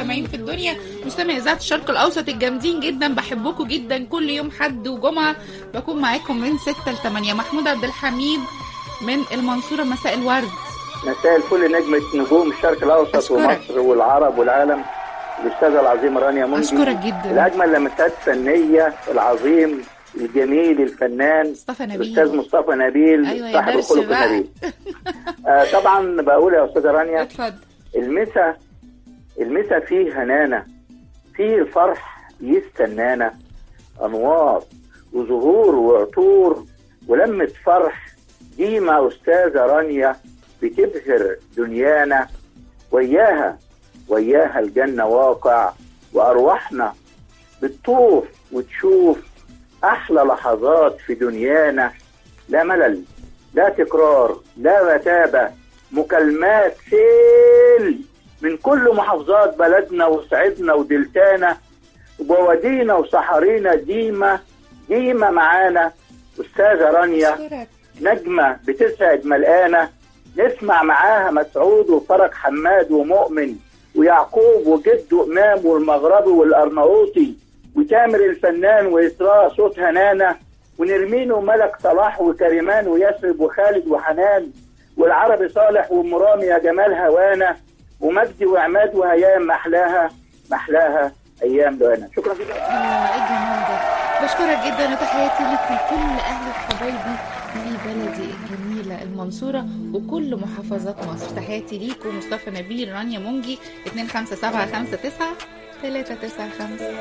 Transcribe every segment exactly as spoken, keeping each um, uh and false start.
المستمعين في الدنيا، مستمعي اذاعه الشرق الاوسط الجامدين جدا، بحبكم جدا. كل يوم حد وجمعه بكون معاكم من ستة لتمانية. محمود عبد الحميد من المنصوره، مساء الورد. مساء الفل نجمة نجوم الشرق الاوسط أشكرك. ومصر والعرب والعالم، الاستاذه العظيمه رانيا منجي. اشكرك جدا. الاجمل لمسات فنيه العظيم الجميل الفنان مصطفى نبيل، الاستاذ مصطفى نبيل. أيوة صاحب الخلق النبيل. آه طبعا بقول يا استاذه رانيا، اتفضل. المسا المسا فيه هنانه، فيه الفرح يستنانا، انوار وزهور وعطور ولمه فرح ديما استاذه رانيا بتبهر دنيانا، وياها وياها الجنه واقع، وارواحنا بتطوف وتشوف احلى لحظات في دنيانا. لا ملل، لا تكرار، لا رتابه، مكالمات سيل من كل محافظات بلدنا وصعيدنا ودلتانا، وبوادينا وصحارينا ديما ديما معانا استاذه رانيا، نجمه بتسعد ملقانه. نسمع معاها مسعود وفرج حماد ومؤمن ويعقوب وجده امام والمغربي والارناؤوطي وتامر الفنان وإسراء صوت هنانة ونرمين وملك صلاح وكريمان ويسرب وخالد وحنان والعربي صالح ومرامي يا جمال هوانا ومجدي وعماد وهيام محلاها محلاها ايام لوانا. شكرا جدا. الله ايه الجمال ده، بشكرك جدا وتحياتي لك وكل اهل وحبايبي في بلدي الجميله المنصوره وكل محافظات مصر. تحياتي ليكم مصطفى نبيل، رانيا منجي. اتنين خمسة سبعة خمسة تسعة ثلاثة تسعة خمسة.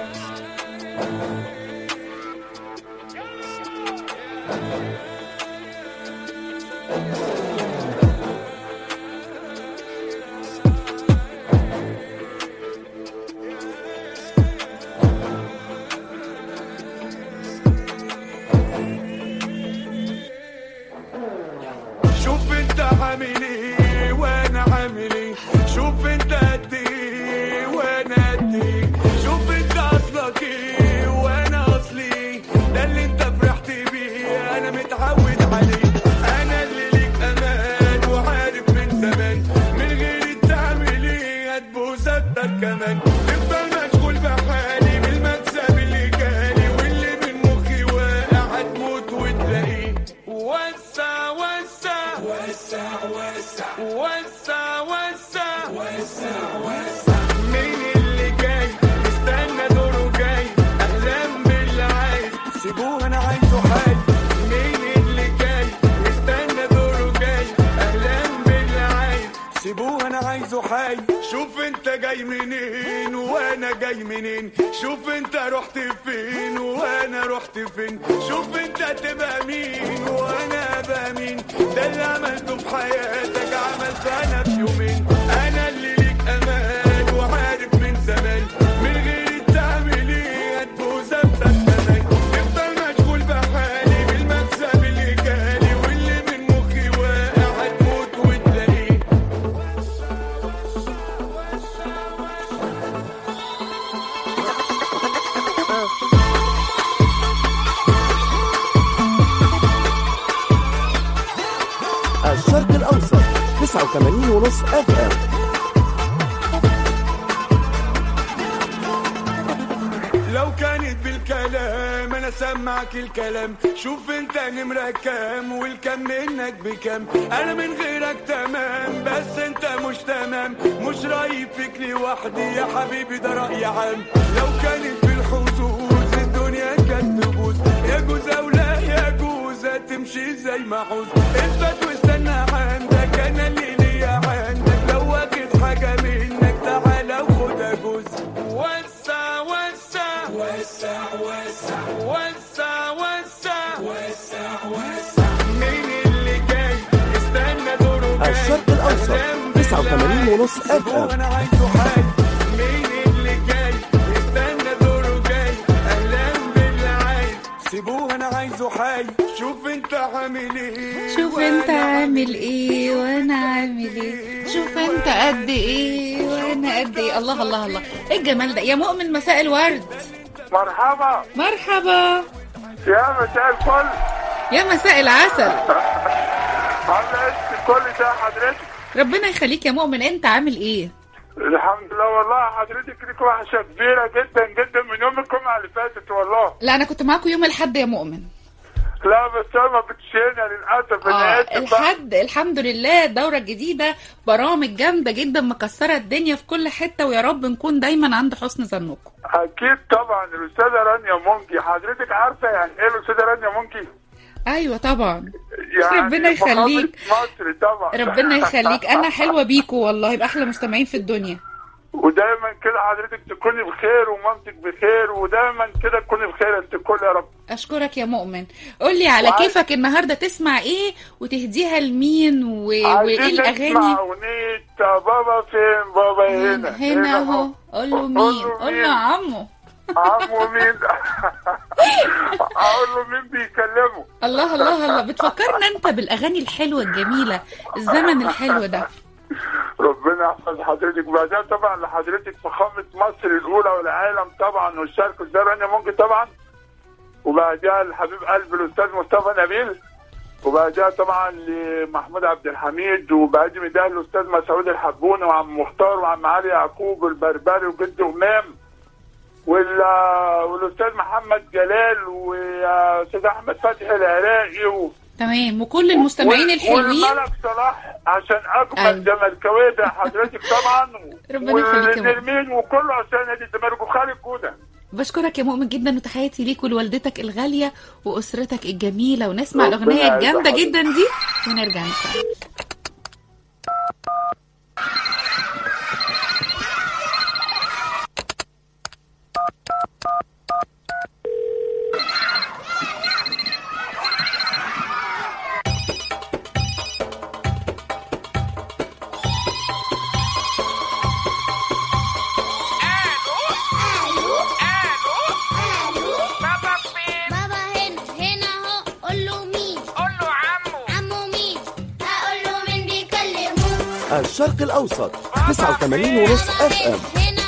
شوف انت عامل ايه وانا عامل ايه، شوف انت قد ايه وانا قد ايه، شوف انت اصلك ايه وانا اصلي ايه، ده اللي انت فرحت بيه انا متعود عليه، انا اللي ليك امان وعارف من زمان، من غير تعمل ايه هتبوس اكتر كمان، تفضل مشغول بحالي بالمكسب اللي جالي واللي من مخي واقع هتموت وتلاقيه. وسع وسع وسع وسع وسع وسع وسع وسع، مين اللي جاي استنى دوره جاي، اهلا باللي عايز سيبوه انا عايزه حي، مين اللي جاي استنى دوره جاي، اهلا باللي عايز سيبوه انا عايزه حي. شوف انت جاي منين وانا جاي منين، شوف انت رحت فين وانا رحت فين، شوف انت تبقى مين وانا ابقى مين، ده اللي عملته في حياتك عملته انا في يومين، انا اللي ليك امان وعارف من زمان، من غير تعمل ايه هتبوظ ابدا كمان، تفضل مشغول بحالي بالمكسب اللي جالي واللي من مخي واقع هتموت وتلاقيه. الشرق الأوسط تسعة وثمانين ونص اف ام. لو كانت بالكلام انا سمعك الكلام، شوف انت نمرة كام والكم منك بكام، انا من غيرك تمام بس انت مش تمام، مش رايي فيك لوحدي يا حبيبي ده رأي عام، لو كانت بالحظوظ الدنيا كانت تبوظ، يجوز او لا يجوز هتمشي زي ما عوز، اثبت واستنى عندك انا اللي ليا عندك، لو واخد حاجة منك تعالى وخدها جوز. وسع وسع وسع وسع وسع وسع وسع وسع، مين اللي جاي استنى دوره جاي، الشرق الأوسط تسعة وثمانين ونص اف ام. انا عايزه حي، مين اللي جاي استنى دوره جاي، اهلا باللي عايز سيبوه انا عايزه حي. شوف انت عامل ايه شوف انت عامل ايه وانا عامل ايه، شوف انت قد ايه وانا قد ايه. الله الله الله، ايه الجمال ده يا مؤمن. مساء الورد. مرحبا مرحبا يا مساء الفل يا مساء العسل. عامله ايه كل ده حضرتك؟ ربنا يخليك يا مؤمن، انت عامل ايه؟ الحمد لله والله. حضرتك ليك وحشه كبيره جدا جدا من يوم الجمعه اللي فاتت والله. لا انا كنت معاكم يوم الاحد يا مؤمن. لا بس انا ما كنتش هنا للاسف. اه الحد الحمد لله الدوره الجديده برامج جامده جدا مكسره الدنيا في كل حته، ويا رب نكون دايما عند حسن ظنكم. اكيد طبعا. الاستاذه رانيا منجي حضرتك عارفه يعني ايه الاستاذه رانيا منجي؟ ايوه طبعا. يعني ربنا يخليك. مصر طبعا. ربنا يخليك. انا حلوه بيكو والله، باحلى مستمعين في الدنيا. ودايما كده حضرتك تكوني بخير ومامتك بخير، ودايما كده تكوني بخير انت الكل يا رب. اشكرك يا مؤمن. قول لي على وعايز... كيفك النهارده تسمع ايه وتهديها لمين و... وايه الاغاني؟ عايزين نسمع اغنيه بابا فين بابا هنا هنا اهو. قول له مين؟ قول له عمو. عمو مين؟ اقول له مين بيكلمه؟ الله الله الله. بتفكرنا انت بالاغاني الحلوه الجميله، الزمن الحلو ده. ربنا يحفظ حضرتك. بعدها طبعا لحضرتك فخامه مصر الاولى والعالم طبعا والشرق الاستاذ رانيا منجي طبعا، وبعدها لحبيب قلب الاستاذ مصطفى نبيل، وبعدها طبعا لمحمود عبد الحميد، وبعدين ده الاستاذ مسعود الحبوني وعم مختار وعم علي يعقوب البربري وجد امام والاستاذ محمد جلال واستاذ احمد فتحي العراقي و... تمام، وكل المستمعين الحلوين والملك صلاح عشان اجمل زملكاويه ده حضرتك طبعا. ربنا يخليك يا مؤمن وكله عشان نادي الزمالك وخالد جوده. بشكرك يا مؤمن جدا، وتحياتي ليك ولوالدتك الغاليه واسرتك الجميله، ونسمع الاغنيه الجامده جدا دي ونرجع نكمل. الشرق الأوسط تسعة وثمانين ونص اف ام.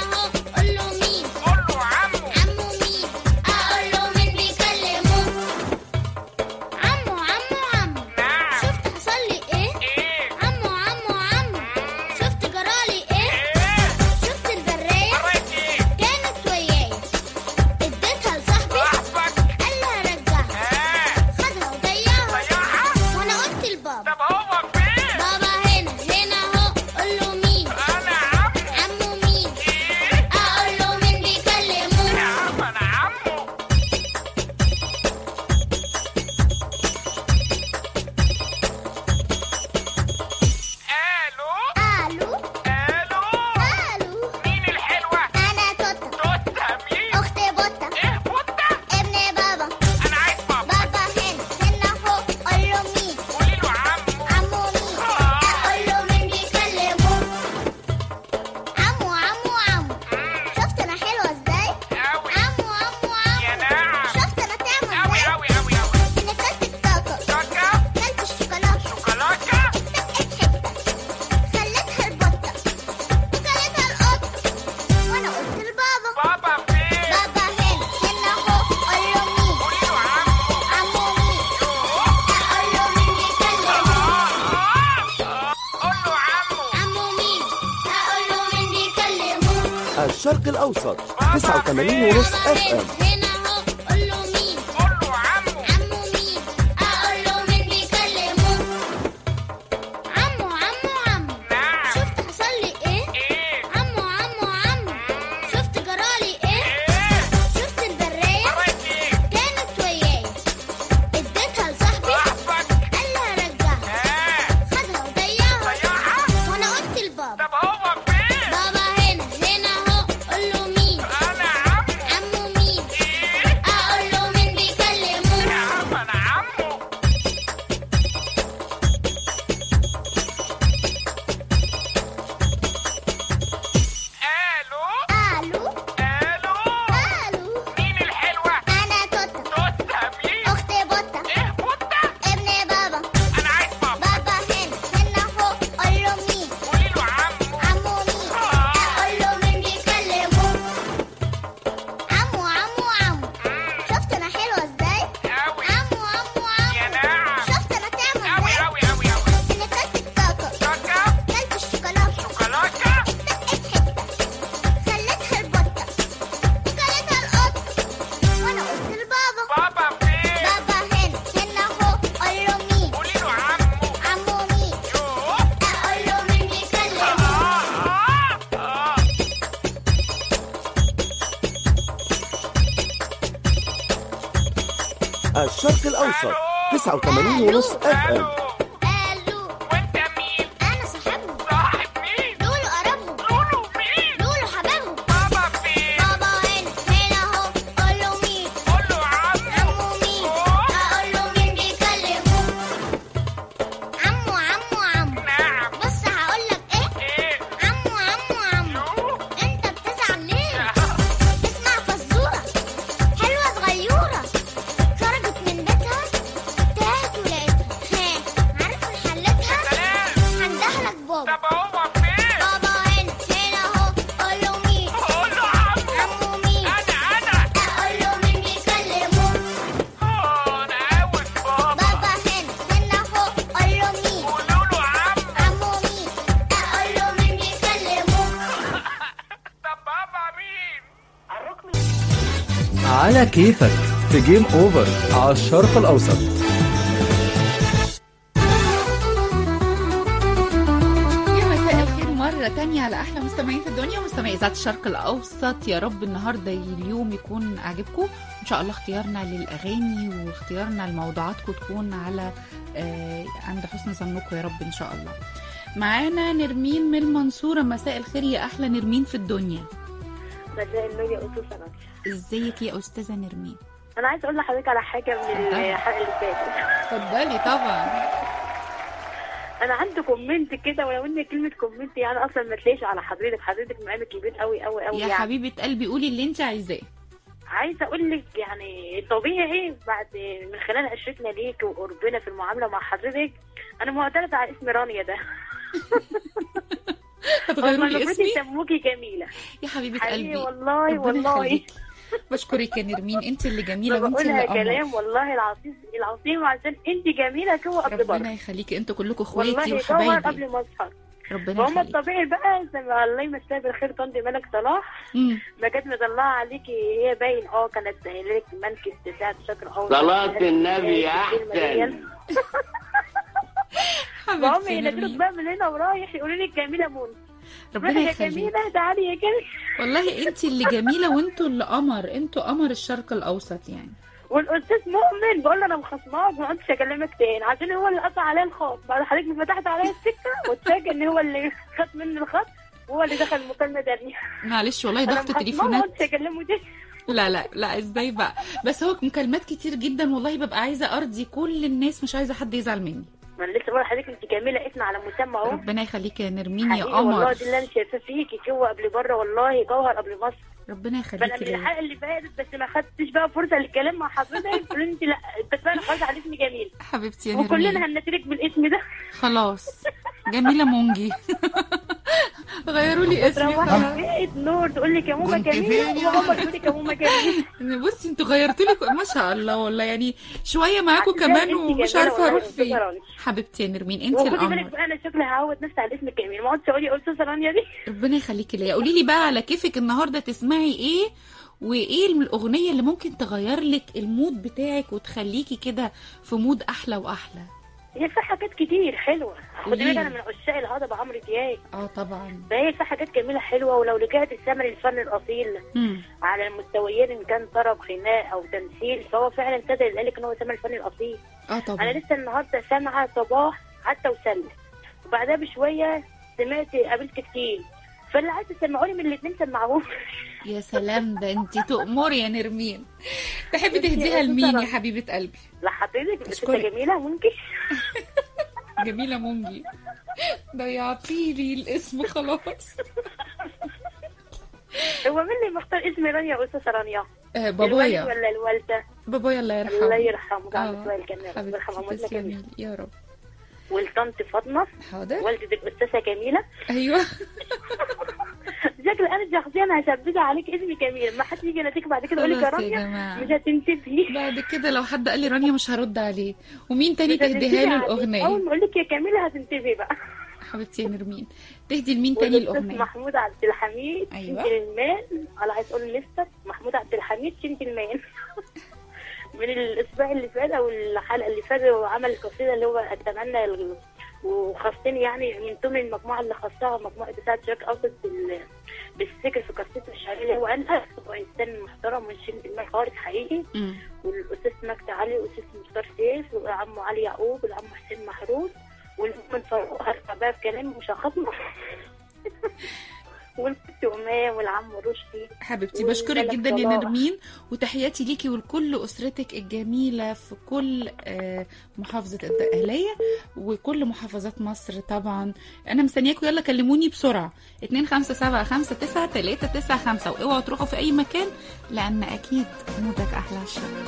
الشرق الأوسط تسعة وثمانين ونص اف ام. الشرق الأوسط تسعة وثمانين ونص اف ام. على كيفك في جيم اوفر على الشرق الاوسط. يا مساء الخير مرة تانية على أحلى مستمعين في الدنيا ومستمعي إذاعة الشرق الأوسط. يا رب النهاردة اليوم يكون عاجبكم إن شاء الله. اختيارنا للأغاني واختيارنا لموضوعاتكم تكون على آه عند حسن ظنكم يا رب إن شاء الله. معانا نرمين من المنصورة. مساء الخير يا أحلى نرمين في الدنيا. مساء النور يا أستاذة سنة. ازيك يا أستاذة نرمين؟ أنا عايز أقول لحضرتك على حاجة من الحلقة اللي فاتت. اتفضلي. طبعا أنا عندي كومنت كده، ولو إن كلمة كومنت يعني أصلا ما تلاقيش على حضرتك، حضرتك مقامك كبير قوي قوي قوي يا يعني. حبيبة قلبي قولي اللي أنت عايزاه. عايزة أقول لك يعني طبيعي بعد من خلال عشرتنا ليك وقربنا في المعاملة مع حضرتك أنا معترضة على اسم رانيا ده. هتغيروا لي اسمي؟ يسموكي جميلة يا حبيبة قلبي والله والله. بشكرك يا نرمين، انت اللي جميله وانت اللي قمر. كلام والله العظيم العظيم عشان انت جميله جوه قبل بره. ربنا يخليكي، انتوا كلكم اخواتي وحبايبي وحبايبي قبل ما اصحى. ربنا يخليكي. هم الطبيعي بقى زي ما الله يمسيها بالخير طنط ملك صلاح ما كانت مطلعه عليكي هي باين اه كانت قايله لك منكس بتاعت شكر اول صلاة النبي يا احسن. حبيبتي نرمين بقى من هنا ورايح يقولوا لي جميله مون. ربنا يخليكي. جميله تعالي يا جميله. والله انت اللي جميله وانتوا اللي قمر، انتوا قمر الشرق الاوسط يعني. والاستاذ مؤمن بقول له انا مخصماك وما عدتش اكلمك تاني عشان هو اللي قطع عليا الخط. بعد حضرتك فتحت عليا السكه واتفاجئ ان هو اللي خد مني الخط وهو اللي دخل المكالمه تانية. معلش والله ضغط تليفونات. ما عدتش اكلمه تاني. لا لا لا ازاي بقى؟ بس هو مكالمات كتير جدا والله ببقى عايزه ارضي كل الناس، مش عايزه حد يزعل مني. ما انا لسه بقول لحضرتك انت جميله اسم على مسمى اهو. ربنا يخليكي يا نرمين يا قمر. والله دي اللي انا شايفاه فيكي جوه قبل بره والله جوهر قبل مصر. ربنا يخليكي. فانا من الحلقه اللي فاتت بس ما خدتش بقى فرصه للكلام مع حضرتك قلت انت لا انت فعلا خلاص على اسمي جميل حبيبتي يا نرمين وكلنا هنترك بالاسم ده. خلاص جميله مونجي. غيروا لي اسمي. روحي نور تقول لك يا ماما جميله وماما تقول لك يا ماما جميله. بصي انتوا غيرتوا لي ما شاء الله والله يعني شويه معاكم كمان ومش عارفه اروح فين. حبيبتي يا نرمين انت القمر. انا شكلي هعود نفسي على اسمك جميل ما اقعدش اقول يا استاذه رانيا دي. ربنا يخليكي ليا. قولي لي بقى على كيفك النهارده تسمعي ايه وايه الاغنيه اللي ممكن تغير لك المود بتاعك وتخليكي كده في مود احلى واحلى؟ هي في حاجات كتير حلوه. خدي بالك انا من عشاق الهضبه عمرو دياب. اه طبعا. فهي في حاجات جميله حلوه ولو رجعت الثمن الفن الاصيل مم. على المستويين ان كان طرب غناء او تمثيل فهو فعلا ابتدى يقول لك ان هو ثمن الفن الاصيل. اه طبعا. انا لسه النهارده سامعه صباح حتى وسلم وبعدها بشويه سمعت قابلت كتير فاللي عايز تسمعوني من الاثنين سمعوهم. يا سلام ده انت تؤمري يا نرمين. تحبي تهديها لمين يا حبيبه قلبي؟ لحضرتك بس جميله مونجي. جميله مونجي ضيعتيلي الاسم خلاص. هو مين اللي مختار اسم رانيا يا استاذه رانيا؟ آه بابايا ولا الوالده؟ بابايا الله يرحمه. الله يرحمه جعل سؤال كمان الله يرحمه يا رب. والطنط فاطمه حاضر. والدة الاستاذه جميله. ايوه. شكل انا شخصيا هشبك عليك اسمي جميل ما حد يجي يناديك بعد كده يقول لك يا رانيا مش هتنتبهي. بعد كده لو حد قال لي رانيا مش هرد عليه. ومين تاني تهديها له الاغنيه؟ اول ما اقول لك يا كميله هتنتبهي بقى. حبيبتي يا نرمين تهدي لمين تاني الاغنيه؟ محمود عبد الحميد. ايوه. جنتلمان انا عايز اقول مستر محمود عبد الحميد جنتلمان. من الاسبوع اللي فات او الحلقه اللي فاتت وعمل القصيده اللي هو اتمنى وخاصين يعني من ضمن المجموعه اللي خصها مجموعه بتاعه شرق اوسط بالذكر في والست الشعريه وقالها هو انسان محترم وشين بالله خالص حقيقي. مم. والاستاذ مجدي علي والاستاذ مختار سيف وعمه علي يعقوب والعم حسين محروس والمؤمن فاروق هرفع بقى بكلامي مش هخاطبه والست أمام والعم رشدي. حبيبتي بشكرك جدا يا نرمين، وتحياتي ليكي ولكل أسرتك الجميلة في كل محافظة الدقهلية وكل محافظات مصر. طبعا أنا مستنياكم، يلا كلموني بسرعة اتنين خمسة سبعة خمسة تسعة تلاتة تسعة خمسة، واوعوا تروحوا في أي مكان لأن أكيد مودك أحلى الشغل.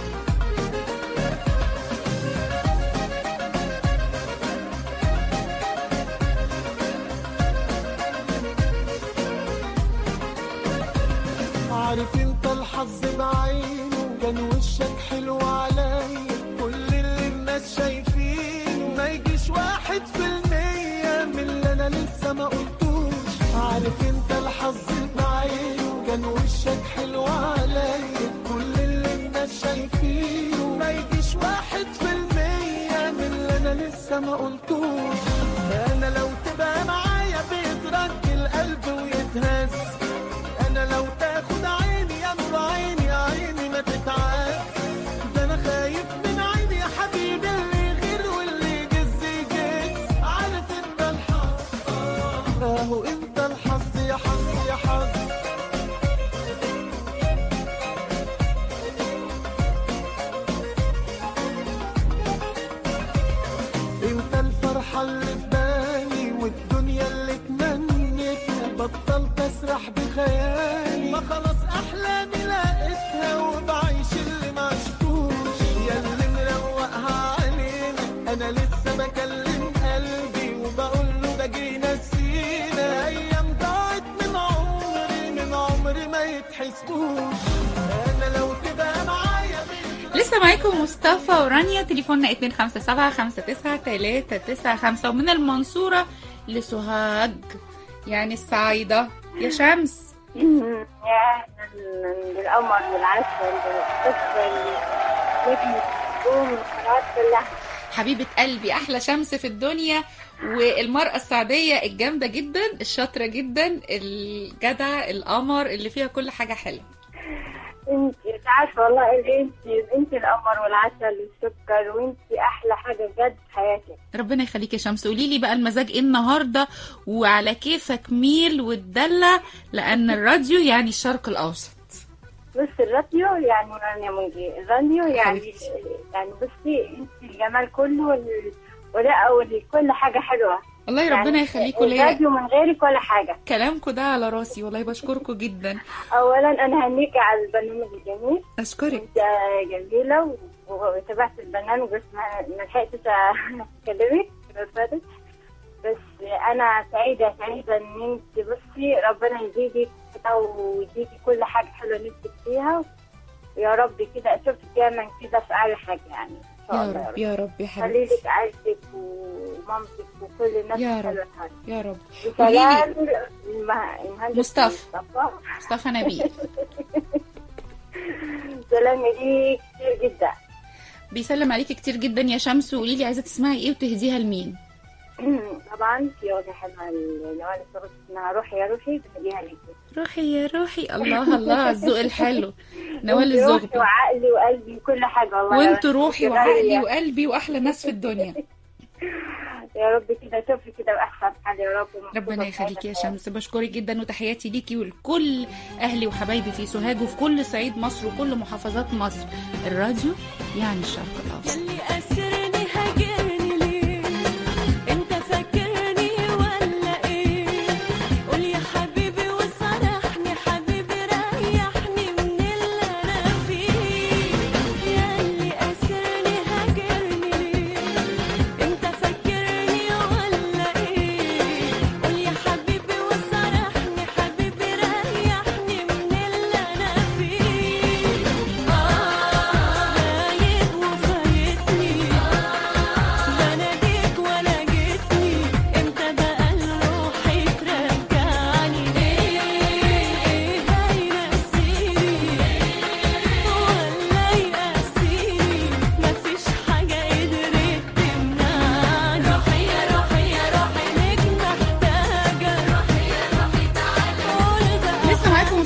عارف انت الحظ بعينه كان وشك حلو عليا، كل اللي الناس شايفينه ما يجيش واحد في المية من اللي انا لسه ما قلتوش. عارف انت الحظ بعينه كان وشك حلو عليا، كل اللي الناس شايفينه ما يجيش واحد في المية من اللي انا لسه ما قلتوش. انا لو تبقى معايا بيترك القلب ويتهز، انا لو تاخد عيني يا نور عيني عيني ما تتعب، ده انا خايف من عيني يا حبيبي اللي غير واللي يجز يجز. عارف انت الحظ اهو انت الحظ يا حظ يا حظ. انت الفرحة اللي في بالي والدنيا اللي تمنيتها، بطلت اسرح بخيالي ما خلاص احلامي لقيتها وبعيش اللي ما عشتوش. يا اللي مروقها علينا انا لسه بكلم قلبي وبقول له ده جه نسينا، ايام ضاعت من عمري من عمري ما يتحسبوش. انا لو تبقى معايا لسه معاكم مصطفى ورانيا، تليفوننا اتنين خمسة سبعة خمسة تسعة تلاتة تسعة خمسة، ومن المنصورة لسوهاج يعني الصعيدة يا شمس. يا بالقمر والعسل والقصة نجمة النجوم والقنوات كلها. حبيبة قلبي أحلى شمس في الدنيا، والمرأة السعدية الجامدة جدا الشاطرة جدا الجدع القمر اللي فيها كل حاجة حلوة. انت مش عارفه والله انت انت القمر والعسل والسكر وانت احلى حاجه بجد في حياتي. ربنا يخليك يا شمس. قولي لي بقى المزاج ايه النهارده وعلى كيفك ميل وتدلع لان الراديو يعني الشرق الاوسط. بص الراديو يعني رانيا منجي، الراديو يعني يعني بصي انت الجمال كله وال... ولا وكل حاجه حلوه. والله يعني ربنا يخليكم ليا. الراديو من غيرك ولا حاجه. كلامكم ده على راسي والله، بشكركم جدا. اولا انا هنيكي على البرنامج الجميل. اشكرك. انت جميله وتابعت البرنامج بس ما لحقتش اكلمك بس انا سعيده سعيده ان انت بصي ربنا يزيدك ويديكي كل حاجه حلوه نفسك فيها، ويا رب كده اشوفك دايما كده في اعلى حاجه يعني. يا رب يا رب يا حبيبتي. خلي لك عيلتك ومامتك وكل الناس يا رب حلوه يا رب. سلام المهندس مصطفى مصطفى نبيل. سلام ليك كتير جدا. بيسلم عليكي كتير جدا يا شمس. وقولي لي عايزه تسمعي ايه وتهديها لمين؟ طبعا في واحده حلوه نوال الصغير اسمها روحي يا روحي بهديها ليكي. روحي يا روحي. الله الله على الذوق الحلو. نوال الزغبي. روحي وعقلي وقلبي وكل حاجه والله. وانت روحي وعقلي وقلبي واحلى ناس في الدنيا. يا رب كده اشوفك كده باحسن حال يا رب. ربنا يخليكي يا شمس. بشكرك جدا وتحياتي ليكي ولكل اهلي وحبايبي في سوهاج وفي كل صعيد مصر وكل محافظات مصر. الراديو يعني الشرق الاوسط. يلي اسرني هاجرني ليه؟ انت فاكرني ولا ايه؟ قول يا حبيبي وصرحني حبيبي ريحني من اللي انا فيه. يلي اسرني هاجرني ليه؟ انت فاكرني ولا ايه؟ قول يا حبيبي وصرحني حبيبي ريحني من اللي انا فيه. اه غايب وفايتني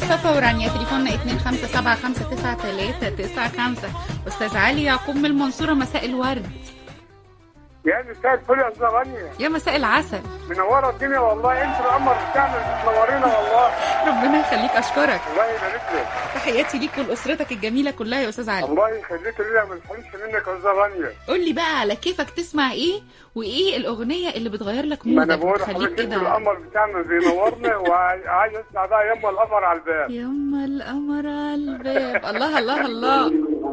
مصطفى ورانيا، تليفوننا اتنين خمسة سبعة خمسة تسعة تلاتة تسعة خمسة. أستاذ علي يعقوب من المنصورة، مساء الورد. يا مساء الفل يا استاذ رانيا. يا مساء العسل. منوره الدنيا والله، انت القمر بتاعنا بتنورينا والله. ربنا يخليك، اشكرك. الله يبارك لك. تحياتي ليك ولاسرتك الجميله كلها يا استاذ علي. الله يخليك لينا، ما نحرمش منك يا استاذ رانيا. قول لي بقى على كيفك تسمع ايه، وايه الاغنيه اللي بتغير لك ما انا مودك بقول وتخليك لحضرتك انت كده؟ القمر بتاعنا بينورنا، وعايز اسمع بقى يما القمر على الباب. يما القمر على الباب. الله الله الله.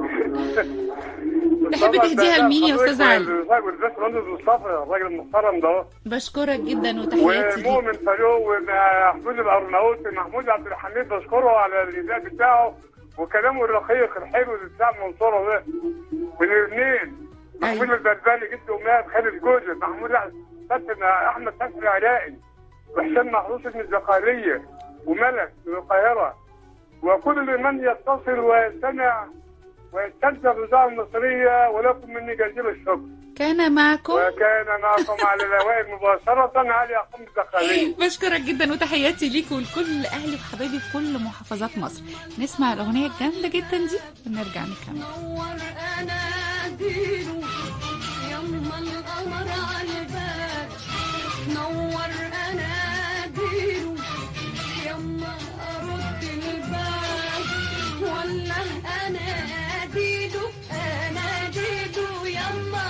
تحب تهديها لمين يا استاذ علي؟ الراجل ده مهندس مصطفى، الراجل المحترم ده. بشكرك جدا وتحياتي ليك. ومؤمن فاروق ومحمود الارناؤوطي، محمود عبد الحميد بشكره على الاداء بتاعه وكلامه الرقيق الحلو بتاع المنصوره ده. والاثنين محمود البربري جد ومات، خالد جوزة، محمود احمد فتحي علاء، وحسين محروس من الزقاريه، وملك من القاهره، وكل من يتصل ويستمع ويستمتع بالإذاعة المصرية، ولكم مني جزيل الشكر. كان معكم وكان معكم على الهواء مباشرة علي يعقوب الزقاري. بشكرك جدا وتحياتي ليك ولكل أهلي وحبايبي في كل محافظات مصر. نسمع الأغنية الجامدة جدا دي ونرجع نكمل. نور أناديله يما القمر على الباب، نور أناديله يما أرد الباب، ولا أناديله أناديله يما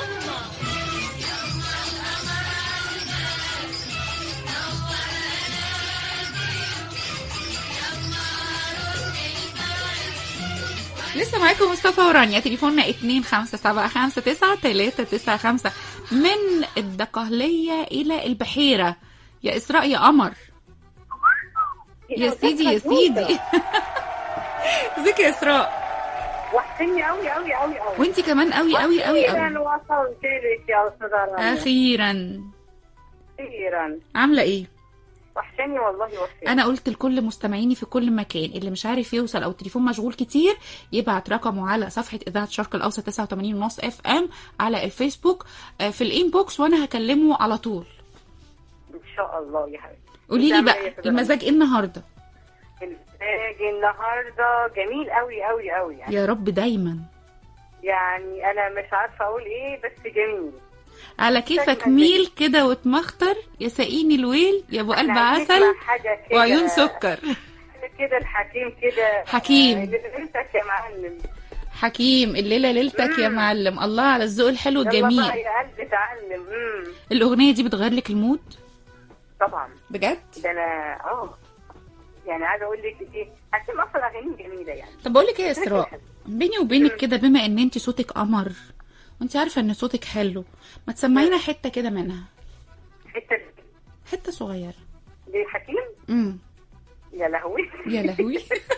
لسه معاكم مصطفى ورانيا، تليفوننا اتنين خمسة سبعة خمسة تسعة تلاتة تسعة خمسة. من الدقهلية إلى البحيرة، يا إسراء يا قمر. يا سيدي يا سيدي. ازيك يا إسراء؟ وحشني قوي قوي قوي قوي. وانتي كمان قوي قوي قوي قوي. اخيرا وصلت لك يا استاذه رانيا. اخيرا اخيرا. عامله ايه؟ وحشني والله وحشني. انا قلت لكل مستمعيني في كل مكان، اللي مش عارف يوصل او التليفون مشغول كتير يبعت رقمه على صفحه اذاعه الشرق الاوسط تسعة وتمانين ونص اف ام على الفيسبوك في الانبوكس، وانا هكلمه على طول ان شاء الله يا حبيبي. قولي لي بقى المزاج ايه النهارده؟ المزاج النهارده جميل قوي قوي قوي يعني. يا رب دايما. يعني انا مش عارفه اقول ايه بس جميل. على كيفك ميل كده وتمختر، يا ساقيني الويل يا ابو قلب عسل وعيون سكر كده. الحكيم كده. حكيم ليلتك يا معلم. حكيم الليله ليلتك مم. يا معلم. الله على الذوق الحلو الجميل. يلا بقى يا قلبي اتعلم. الاغنيه دي بتغير لك المود طبعا بجد. ده انا اه يعني عايزه اقول لك ايه، حكيم اصلا اغاني جميله يعني. طب بقول لك ايه يا اسراء، بيني وبينك كده، بما ان انت صوتك قمر وانت عارفه ان صوتك حلو، ما تسمعينا حته كده منها. حته حته صغيره دي حكيم. امم يا لهوي يا لهوي.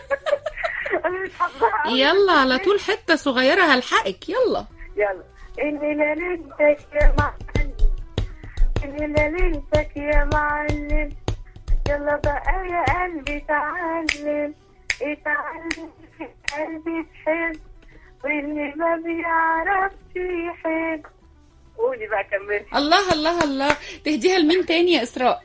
انا مش حافظها. يلا على طول حته صغيره هلحقك. يلا يلا. الليله ليلتك يا معلم، الليله ليلتك يا معلم، يلا بقى يا قلبي اتعلم، اتعلم في قلبي تحب، واللي ما بيعرفش يحب. قولي بقى كملي. الله الله الله. تهديها لمين تاني يا اسراء؟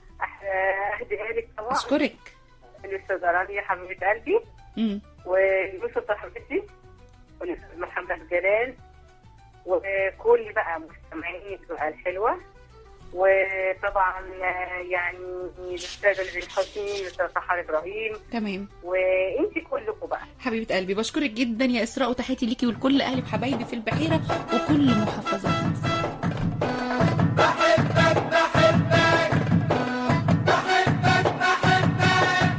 اهديها لك طبعا. اشكرك. الاستاذه رانيا حبيبه قلبي، امم ويوسف صاحبتي، والاستاذ محمد جلال، وكل بقى مستمعين بقى الحلوه، وطبعا يعني الاستاذ نبيل حسني، الاستاذ سحر ابراهيم. تمام. وانتي كلكم بقى حبيبه قلبي. بشكرك جدا يا اسراء وتحياتي ليكي ولكل اهلي وحبايبي في البحيره وكل محافظات مصر. بحبك بحبك بحبك بحبك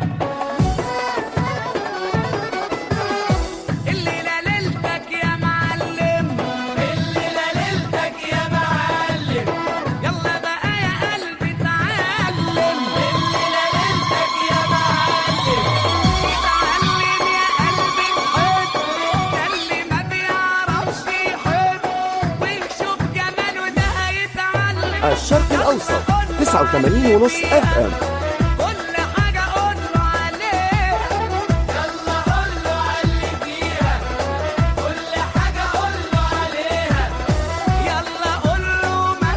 الليلة ليلتك يا معلم، الليلة ليلتك يا معلم، يلا بقى يا قلبي اتعلم، الليلة ليلتك يا معلم، اتعلم يا قلبي تحب، ده اللي ما بيعرفش يحب، ويشوف جماله ده هيتعلم. الشرق الأوسط تسعة وتمانين ونص اف ام. كل حاجة قول له عليها، يلا قول له علي فيها، كل حاجة قول له عليها، يلا قول له ما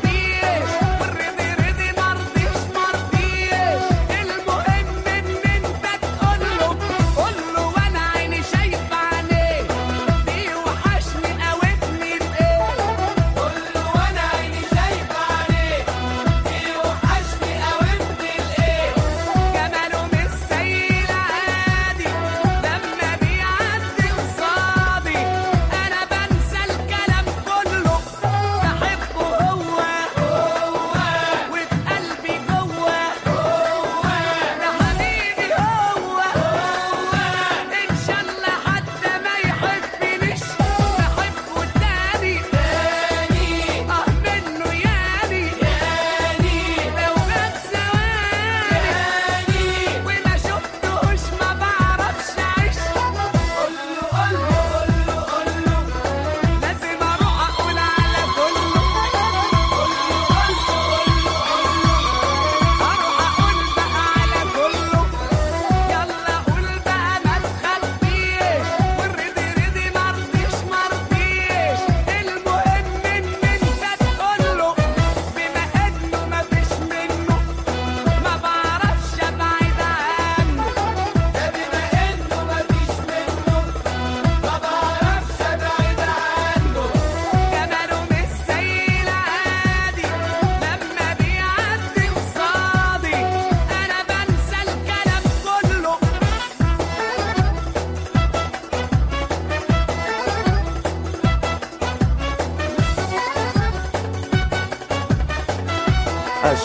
تخبيش، والرضي رضي مرضيش مرضيش، المهم ان انت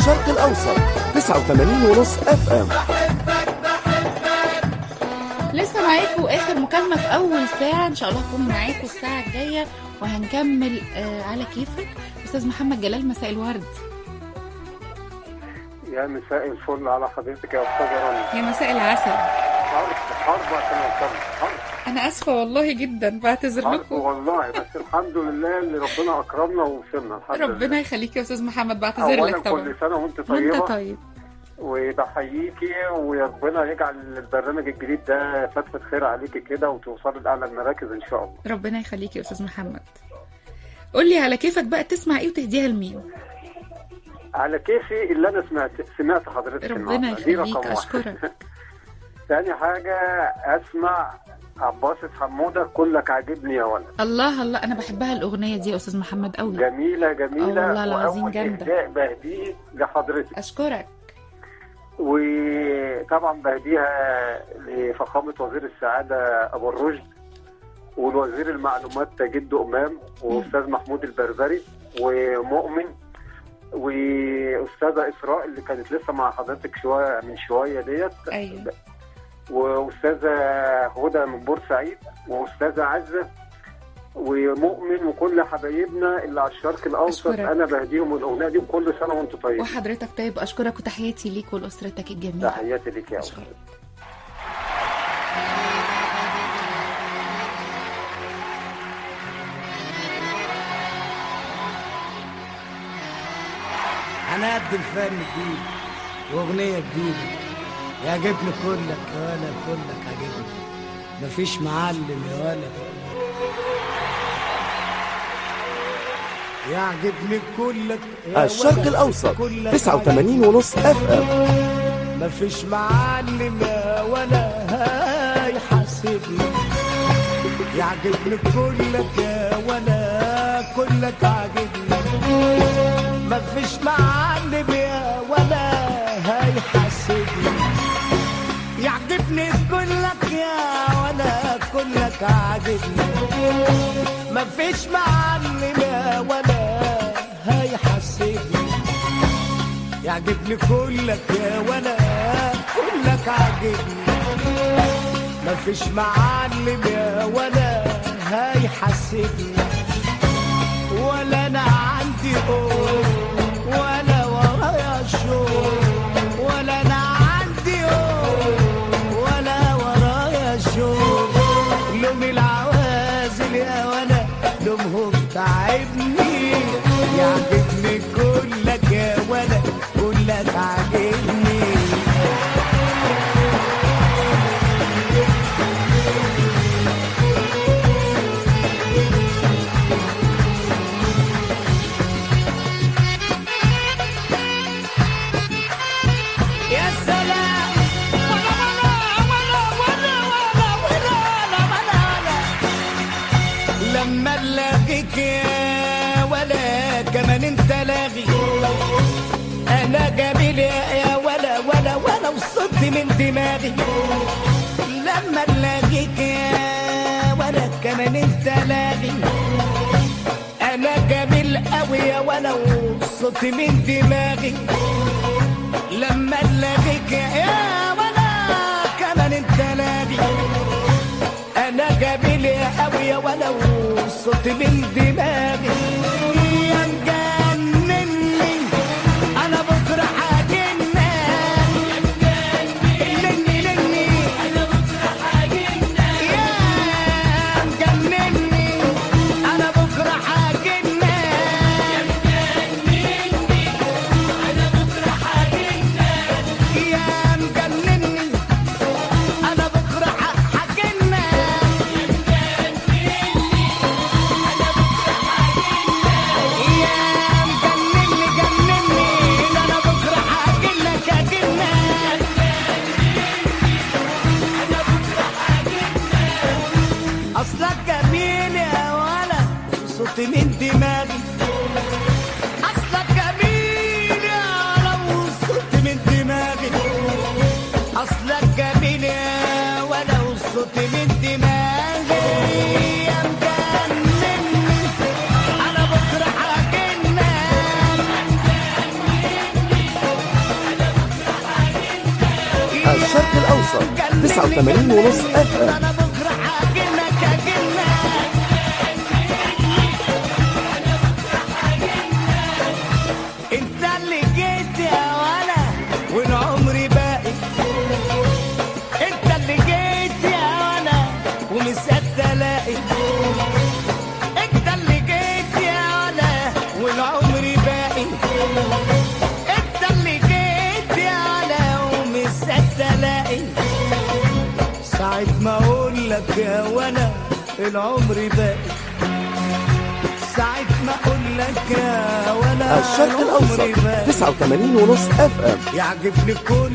الشرق الأوسط تسعة وثمانين ونص اف ام. لسه معاكم اخر مكالمه في اول ساعه، ان شاء الله هكون معاكم الساعه الجايه وهنكمل آه على كيفك. استاذ محمد جلال، مساء الورد. يا مساء الفل على حضرتك يا استاذه رانيا. يا مساء العسل. حرب حرب عشان اوصل. انا اسفه والله جدا، بعتذر لكم والله، بس الحمد لله اللي ربنا اكرمنا ووصلنا الحمد ربنا لله. يخليك يا استاذ محمد، بعتذر لك طبعا. كل سنه وانت طيبه. وانت طيب. وبحييكي وربنا يجعل البرنامج الجديد ده فتحة خير عليكي كده وتوصلي لاعلى المراكز ان شاء الله. ربنا يخليك يا استاذ محمد. قول لي على كيفك بقى، تسمع ايه وتهديها لمين؟ على كيفي اللي انا سمعت سمعت حضرتك. ربنا يخليك، اشكرك. ثاني حاجه اسمع عباسة حمودة كلك عاجبني يا ولد. الله الله، انا بحبها الاغنيه دي يا استاذ محمد قوي. جميله جميله. اه والله العظيم جامده. بهديه لحضرتك. اشكرك. وطبعا بهديها لفخامه وزير السعاده ابو الرشد، والوزير المعلومات جدو امام، واستاذ محمود البربري، ومؤمن، واستاذه اسراء اللي كانت لسه مع حضرتك شويه من شويه ديت. ايوه. واستاذه هدى من بورسعيد، واستاذه عزه، ومؤمن، وكل حبايبنا اللي على الشرق الاوسط. أشكرك. انا بهديهم الاغنيه دي، وكل سنه وانتم طيبين. وحضرتك طيب. اشكرك وتحياتي ليك ولاسرتك الجميله. تحياتي ليك يا أشكرك. انا قد الفن جديد واغنيه جديده يعجبني كلك يا ولا، كلك عجبني، مفيش معلم يا ولا. يعجبني كلك يا الشرق الأوسط تسعة وثمانين ونص اف ام. مفيش معلم يا ولا هيحاسبني. يعجبني كلك يا ولا، كلك عاجبني. مفيش معلم يا ولا هيحاسبني. يعجبني كلك يا ولا، كلك عاجبني. مفيش معلم يا ولا هيحاسبني. يعجبني كلك يا ولا، كلك عاجبني. مفيش معلم يا ولا هيحاسبني. ولا انا عندي قول ولا ورايا شوق، ولا انا عندي قول ولا ورايا شوق. لوم العوازل يا ولا، لومهم تعبني. يعجبني كلك يا ولا، كلك عاجبني. يا ولا كمان انت لاغي. انا جميل يا ولا ولا ولا، وصلت من دماغي لما الاقيك يا ولا كمان انت لاغي. انا جميل قوي يا ولا، وصلت من دماغي لما الاقيك يا ولا كمان انت لاغي. انا جميل قوي يا ولا، وصلت من دماغي. يا مجنني انا بكره حاجنن. يا مجنني لني انا بكره حاجنن. يا مجنني انا بكره حاجنن. يا مجنني انا بكره حاجنن. يا مجنني انا بكره حاجنن. اصلك جميل يا ولا، وصلت من دماغي. اصلك جميل يا ولا، وصلت من دماغي. اصلك جميل يا ولا، وصلت من دماغي. يا مجنني انا بكره حاجنن. تسعة وثمانين ونص اف ام. انت اللي جيت يا ولا والعمر باقي، انت اللي جيت يا ولا ومصدق الاقي، انت اللي جيت يا ولا والعمر باقي، انت اللي جيت يا ولا ومصدق الاقي، ساعة ما اقول لك يا ولا العمر باقي، ساعة ما اقول لك يا ولا الشرق الاوسط تسعة وثمانين ونص اف ام. يعجبني كل